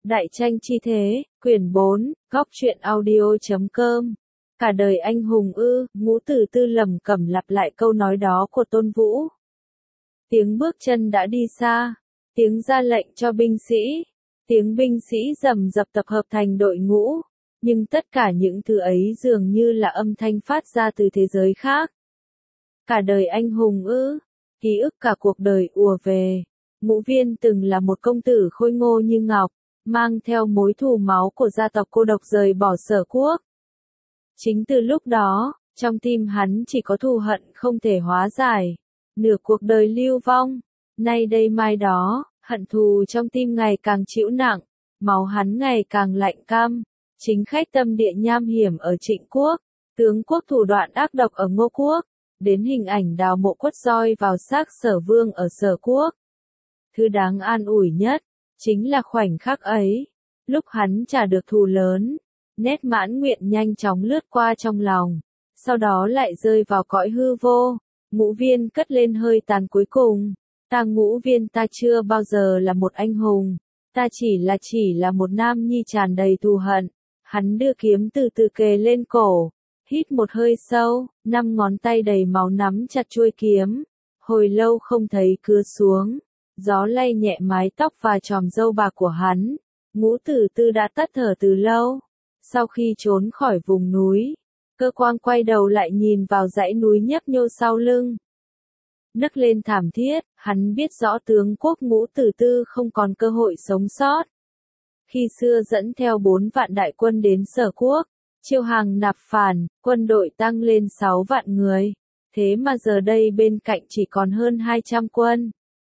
Đại tranh chi thế, quyển 4, góc truyện audio.com. Cả đời anh hùng ư? Ngũ Từ Tư lẩm cẩm lặp lại câu nói đó của Tôn Vũ. Tiếng bước chân đã đi xa, tiếng ra lệnh cho binh sĩ, tiếng binh sĩ rầm rập tập hợp thành đội ngũ, nhưng tất cả những thứ ấy dường như là âm thanh phát ra từ thế giới khác. Cả đời anh hùng ư? Ký ức cả cuộc đời ùa về. Ngũ Viên từng là một công tử khôi ngô như ngọc, mang theo mối thù máu của gia tộc cô độc rời bỏ Sở Quốc. Chính từ lúc đó, trong tim hắn chỉ có thù hận không thể hóa giải. Nửa cuộc đời lưu vong, nay đây mai đó, hận thù trong tim ngày càng trĩu nặng, máu hắn ngày càng lạnh căm. Chính khách tâm địa nham hiểm ở Trịnh Quốc, tướng quốc thủ đoạn ác độc ở Ngô Quốc, đến hình ảnh đào mộ quất roi vào xác Sở Vương ở Sở Quốc. Thứ đáng an ủi nhất, chính là khoảnh khắc ấy, lúc hắn trả được thù lớn, nét mãn nguyện nhanh chóng lướt qua trong lòng, sau đó lại rơi vào cõi hư vô. Ngũ Viên cất lên hơi tàn cuối cùng, ta Ngũ Viên ta chưa bao giờ là một anh hùng, ta chỉ là một nam nhi tràn đầy thù hận. Hắn đưa kiếm từ từ kề lên cổ, hít một hơi sâu, 5 ngón tay đầy máu nắm chặt chuôi kiếm, hồi lâu không thấy cưa xuống. Gió lay nhẹ mái tóc và chòm râu bạc của hắn. Ngũ Từ Tư đã tắt thở từ lâu. Sau khi trốn khỏi vùng núi, Cơ Quang quay đầu lại nhìn vào dãy núi nhấp nhô sau lưng. Nấc lên thảm thiết, hắn biết rõ tướng quốc Ngũ Từ Tư không còn cơ hội sống sót. Khi xưa dẫn theo 4 vạn đại quân đến Sở Quốc, chiêu hàng nạp phản, quân đội tăng lên 6 vạn người. Thế mà giờ đây bên cạnh chỉ còn hơn 200 quân.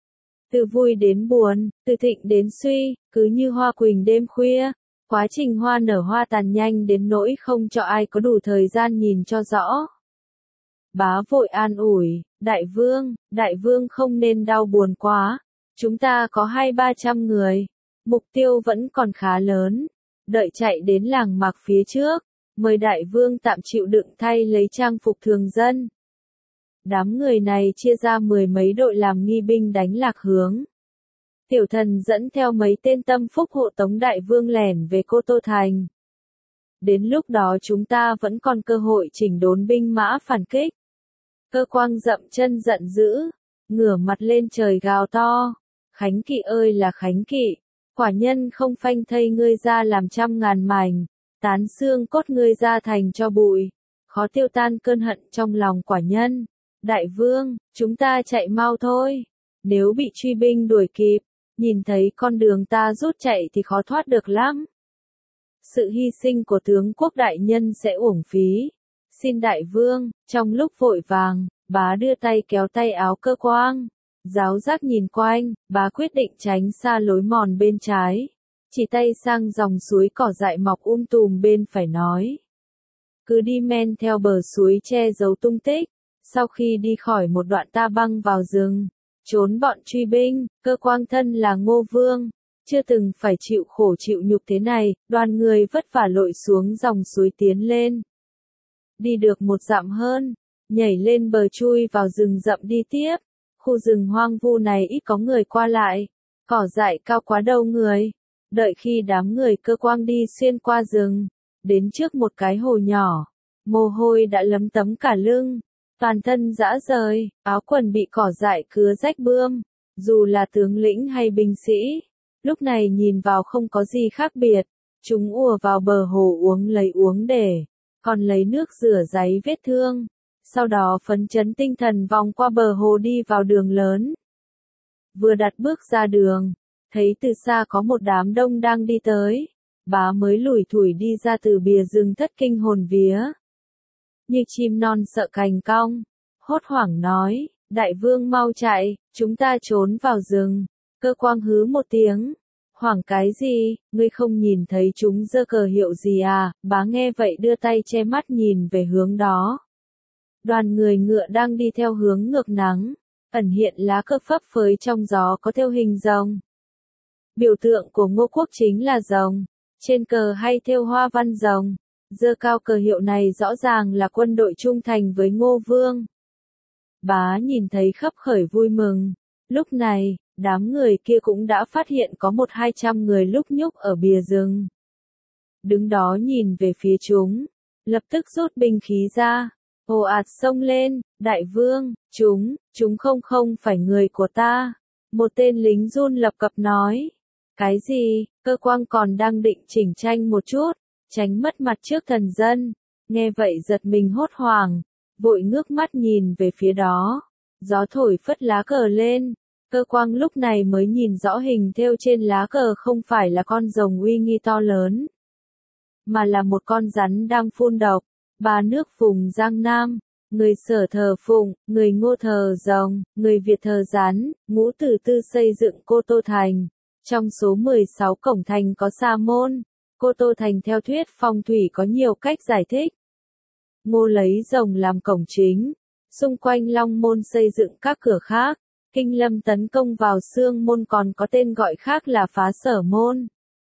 Từ vui đến buồn, từ thịnh đến suy, cứ như hoa quỳnh đêm khuya. Quá trình hoa nở hoa tàn nhanh đến nỗi không cho ai có đủ thời gian nhìn cho rõ. Bá vội an ủi, đại vương không nên đau buồn quá. Chúng ta có 200-300 người. Mục tiêu vẫn còn khá lớn. Đợi chạy đến làng mạc phía trước, mời đại vương tạm chịu đựng thay lấy trang phục thường dân. Đám người này chia ra 10 mấy đội làm nghi binh đánh lạc hướng. Tiểu Thần dẫn theo mấy tên tâm phúc hộ tống đại vương lẻn về Cô Tô Thành. Đến lúc đó chúng ta vẫn còn cơ hội chỉnh đốn binh mã phản kích. Cơ Quang dậm chân giận dữ, ngửa mặt lên trời gào to. Khánh Kỵ ơi là Khánh Kỵ, quả nhân không phanh thây ngươi ra làm trăm ngàn mảnh, tán xương cốt ngươi ra thành cho bụi, khó tiêu tan cơn hận trong lòng quả nhân. Đại vương, chúng ta chạy mau thôi. Nếu bị truy binh đuổi kịp, nhìn thấy con đường ta rút chạy thì khó thoát được lắm. Sự hy sinh của tướng quốc đại nhân sẽ uổng phí. Xin đại vương, trong lúc vội vàng, bá đưa tay kéo tay áo Cơ Quang. Giáo giác nhìn quanh, bá quyết định tránh xa lối mòn bên trái. Chỉ tay sang dòng suối cỏ dại mọc tùm bên phải nói. Cứ đi men theo bờ suối che giấu tung tích. Sau khi đi khỏi một đoạn ta băng vào rừng, trốn bọn truy binh. Cơ Quang thân là Ngô Vương, chưa từng phải chịu khổ chịu nhục thế này, đoàn người vất vả lội xuống dòng suối tiến lên. Đi được 1 dặm hơn, nhảy lên bờ chui vào rừng rậm đi tiếp. Khu rừng hoang vu này ít có người qua lại, cỏ dại cao quá đâu người. Đợi khi đám người Cơ Quang đi xuyên qua rừng, đến trước một cái hồ nhỏ, mồ hôi đã lấm tấm cả lưng. Toàn thân rã rời, áo quần bị cỏ dại cứa rách bươm, dù là tướng lĩnh hay binh sĩ, lúc này nhìn vào không có gì khác biệt, chúng ùa vào bờ hồ uống để, còn lấy nước rửa ráy vết thương, sau đó phấn chấn tinh thần vòng qua bờ hồ đi vào đường lớn. Vừa đặt bước ra đường, thấy từ xa có một đám đông đang đi tới, bá mới lủi thủi đi ra từ bìa rừng thất kinh hồn vía. Như chim non sợ cành cong, hốt hoảng nói, đại vương mau chạy, chúng ta trốn vào rừng. Cơ Quang hứ một tiếng, hoảng cái gì, ngươi không nhìn thấy chúng giơ cờ hiệu gì à? Bá nghe vậy đưa tay che mắt nhìn về hướng đó. Đoàn người ngựa đang đi theo hướng ngược nắng, ẩn hiện lá cờ phấp phới trong gió có thêu hình rồng. Biểu tượng của Ngô Quốc chính là rồng, trên cờ hay thêu hoa văn rồng. Giơ cao cờ hiệu này rõ ràng là quân đội trung thành với Ngô Vương. Bá nhìn thấy khấp khởi vui mừng. Lúc này, đám người kia cũng đã phát hiện có 100-200 người lúc nhúc ở bìa rừng. Đứng đó nhìn về phía chúng, lập tức rút binh khí ra, ồ ạt xông lên, đại vương, chúng không phải người của ta. Một tên lính run lập cập nói, cái gì, Cơ Quang còn đang định chỉnh tranh một chút, tránh mất mặt trước thần dân, nghe vậy giật mình hốt hoảng, vội ngước mắt nhìn về phía đó, gió thổi phất lá cờ lên, Cơ Quang lúc này mới nhìn rõ hình thêu trên lá cờ không phải là con rồng uy nghi to lớn, mà là một con rắn đang phun độc, ba nước vùng Giang Nam. Người Sở thờ phụng, người Ngô thờ rồng, người Việt thờ rắn, Ngũ Tử Tư xây dựng Cô Tô Thành. Trong số 16 cổng thành có Sa Môn, Cô Tô Thành theo thuyết phong thủy có nhiều cách giải thích. Ngô lấy rồng làm cổng chính, xung quanh Long Môn xây dựng các cửa khác, Kinh Lâm tấn công vào Sương Môn còn có tên gọi khác là phá Sở Môn.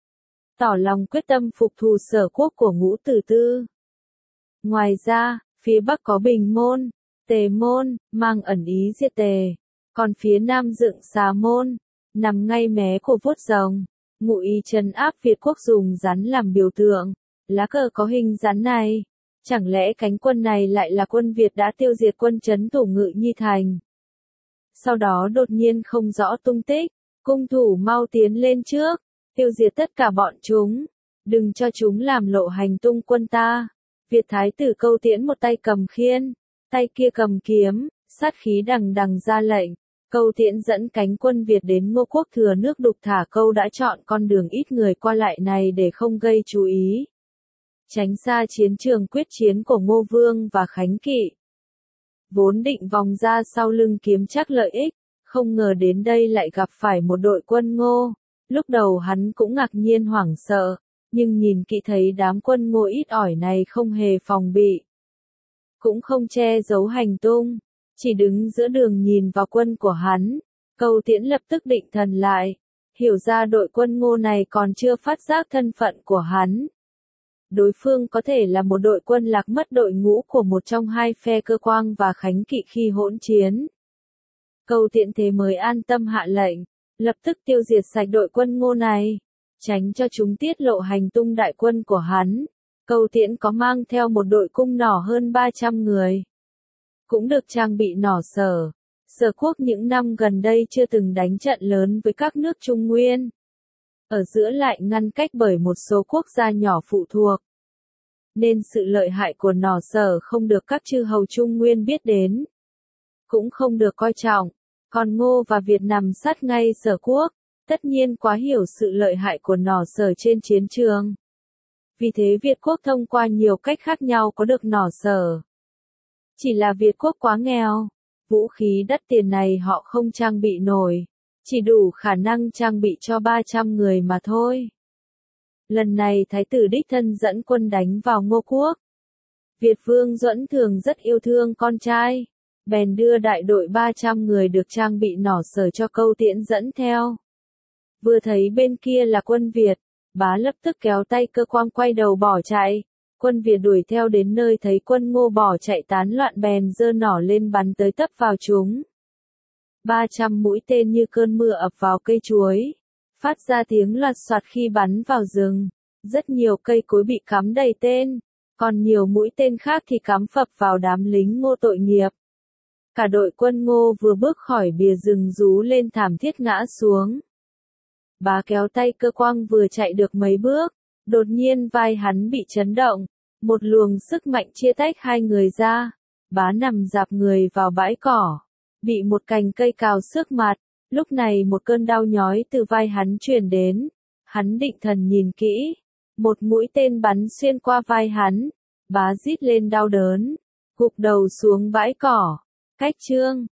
Tỏ lòng quyết tâm phục thù Sở quốc của Ngũ Tử Tư. Ngoài ra, phía Bắc có Bình Môn, Tề Môn, mang ẩn ý diệt Tề, còn phía Nam dựng Xà Môn, nằm ngay mé của vuốt rồng, ngụ ý trấn áp Việt quốc dùng rắn làm biểu tượng. Lá cờ có hình rắn này, chẳng lẽ cánh quân này lại là quân Việt đã tiêu diệt quân trấn thủ Ngự Nhi Thành? Sau đó đột nhiên không rõ tung tích, cung thủ mau tiến lên trước, tiêu diệt tất cả bọn chúng, đừng cho chúng làm lộ hành tung quân ta. Việt thái tử Câu Tiễn một tay cầm khiên, tay kia cầm kiếm, sát khí đằng đằng ra lệnh. Câu Tiễn dẫn cánh quân Việt đến Ngô quốc thừa nước Đục Thả Câu đã chọn con đường ít người qua lại này để không gây chú ý, tránh xa chiến trường quyết chiến của Ngô Vương và Khánh Kỵ. Vốn định vòng ra sau lưng kiếm chắc lợi ích, không ngờ đến đây lại gặp phải một đội quân Ngô. Lúc đầu hắn cũng ngạc nhiên hoảng sợ, nhưng nhìn kỹ thấy đám quân Ngô ít ỏi này không hề phòng bị, cũng không che giấu hành tung, chỉ đứng giữa đường nhìn vào quân của hắn. Câu Tiễn lập tức định thần lại, hiểu ra đội quân Ngô này còn chưa phát giác thân phận của hắn. Đối phương có thể là một đội quân lạc mất đội ngũ của một trong hai phe Cơ Quang và Khánh Kỵ khi hỗn chiến. Câu Tiễn thế mới an tâm hạ lệnh, lập tức tiêu diệt sạch đội quân Ngô này, tránh cho chúng tiết lộ hành tung đại quân của hắn. Câu Tiễn có mang theo một đội cung nỏ hơn 300 người, cũng được trang bị nỏ Sở. Sở quốc những năm gần đây chưa từng đánh trận lớn với các nước Trung Nguyên, ở giữa lại ngăn cách bởi một số quốc gia nhỏ phụ thuộc, nên sự lợi hại của nỏ Sở không được các chư hầu Trung Nguyên biết đến, cũng không được coi trọng. Còn Ngô và Việt nằm sát ngay Sở quốc, tất nhiên quá hiểu sự lợi hại của nỏ Sở trên chiến trường. Vì thế Việt quốc thông qua nhiều cách khác nhau có được nỏ Sở. Chỉ là Việt quốc quá nghèo, vũ khí đắt tiền này họ không trang bị nổi, chỉ đủ khả năng trang bị cho 300 người mà thôi. Lần này Thái tử đích thân dẫn quân đánh vào Ngô quốc. Việt vương Duẫn Thường rất yêu thương con trai, bèn đưa đại đội 300 người được trang bị nỏ Sở cho Câu Tiễn dẫn theo. Vừa thấy bên kia là quân Việt, bá lập tức kéo tay Cơ Quang quay đầu bỏ chạy. Quân Việt đuổi theo đến nơi thấy quân Ngô bỏ chạy tán loạn bèn giơ nỏ lên bắn tới tấp vào chúng. 300 mũi tên như cơn mưa ập vào cây chuối, phát ra tiếng loạt soạt khi bắn vào rừng. Rất nhiều cây cối bị cắm đầy tên, còn nhiều mũi tên khác thì cắm phập vào đám lính Ngô tội nghiệp. Cả đội quân Ngô vừa bước khỏi bìa rừng rú lên thảm thiết ngã xuống. Bá kéo tay Cơ Quang vừa chạy được mấy bước, đột nhiên vai hắn bị chấn động, một luồng sức mạnh chia tách hai người ra. Bá nằm rạp người vào bãi cỏ, bị một cành cây cào xước mặt. Lúc này một cơn đau nhói từ vai hắn truyền đến, hắn định thần nhìn kỹ, một mũi tên bắn xuyên qua vai hắn. Bá rít lên đau đớn, gục đầu xuống bãi cỏ. Cách chương